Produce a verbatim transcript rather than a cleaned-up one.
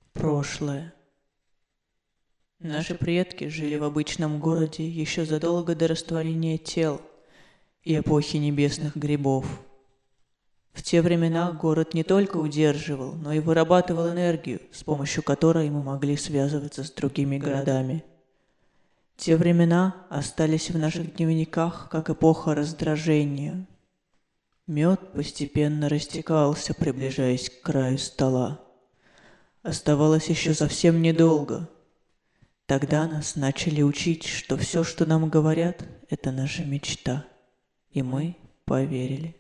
Прошлое. Наши предки жили в обычном городе еще задолго до растворения тел и эпохи небесных грибов. В те времена город не только удерживал, но и вырабатывал энергию, с помощью которой мы могли связываться с другими городами. Те времена остались в наших дневниках как эпоха раздражения. Мед постепенно растекался, приближаясь к краю стола. Оставалось еще совсем недолго. Тогда нас начали учить, что все, что нам говорят, это наша мечта. И мы поверили.